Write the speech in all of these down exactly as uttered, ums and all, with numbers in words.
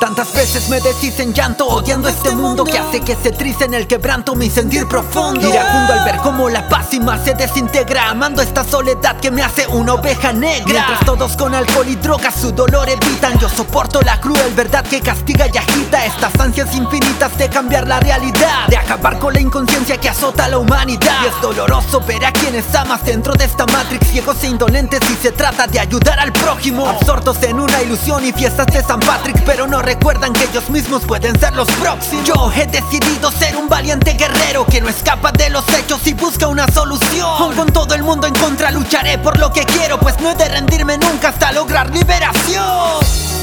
Tantas veces me decís en llanto, odiando este mundo que hace que se trice en el quebranto mi sentir profundo. Iracundo al ver cómo la paz y más se desintegra, amando esta soledad que me hace una oveja negra. Mientras todos con alcohol y drogas su dolor evitan, yo soporto la cruel verdad que castiga y agita estas ansias infinitas de cambiar la realidad, de acabar con la inconsciencia que azota a la humanidad. Y es doloroso ver a quienes amas dentro de esta matrix, ciegos e indolentes si se trata de ayudar al prójimo, absortos en una ilusión y fiestas de San Patrick, pero no recuerdan que ellos mismos pueden ser los próximos. Yo he decidido ser un valiente guerrero que no escapa de los hechos y busca una solución. Aun con todo el mundo en contra lucharé por lo que quiero, pues no he de rendirme nunca hasta lograr liberación.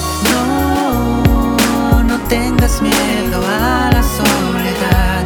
No, no tengas miedo a la soledad.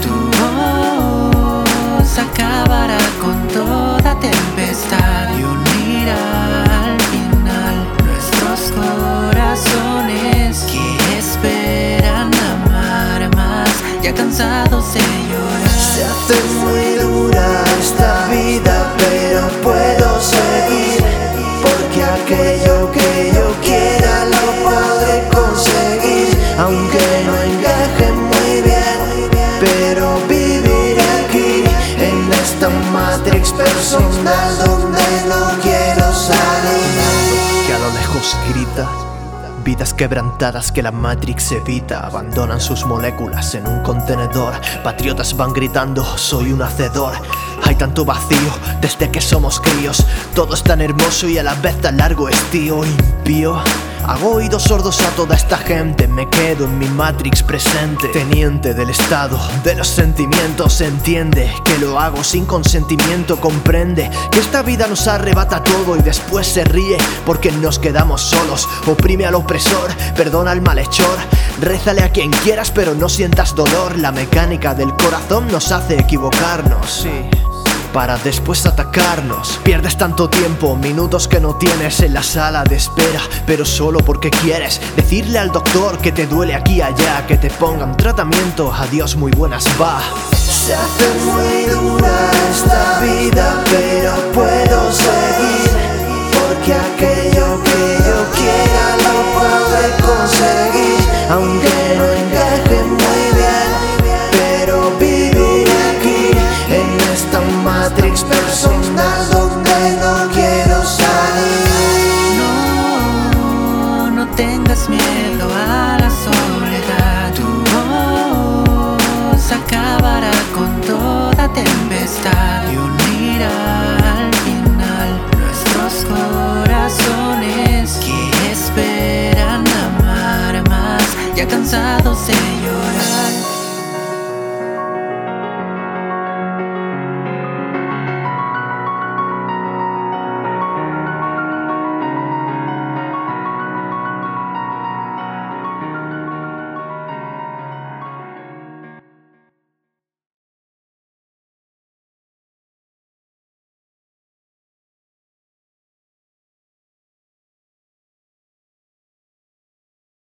Tu voz acabará con toda tempestad y unirá al final nuestros corazones que esperan amar más, ya cansados de llorar. Se hace muy dura esta vida, pero puedo seguir, porque aquello que yo quiera lo podré conseguir. Aunque no encaje muy bien, pero viviré aquí, en esta matrix personal donde no quiero salir. Que a lo lejos grita vidas quebrantadas que la Matrix evita, abandonan sus moléculas en un contenedor. Patriotas van gritando, soy un hacedor. Hay tanto vacío desde que somos críos, todo es tan hermoso y a la vez tan largo estío. Impío, hago oídos sordos a toda esta gente, me quedo en mi Matrix presente. Teniente del estado de los sentimientos, entiende que lo hago sin consentimiento. Comprende que esta vida nos arrebata todo y después se ríe porque nos quedamos solos. Oprime al opresor, perdona al malhechor, rézale a quien quieras pero no sientas dolor. La mecánica del corazón nos hace equivocarnos, sí, para después atacarnos. Pierdes tanto tiempo, minutos que no tienes en la sala de espera, pero solo porque quieres decirle al doctor que te duele aquí y allá, que te pongan tratamiento, adiós muy buenas, va. Se hace muy dura esta vida, pero puedo seguir, porque aquello que yo quiera lo podré conseguir. Aunque no encaje muy bien, pero viviré aquí, en esta matrix personal donde no quiero salir. No, no tengas miedo a la soledad. Tu voz acabará con toda tempestad y unirá al final nuestros corazones que esperan amar más, ya cansados de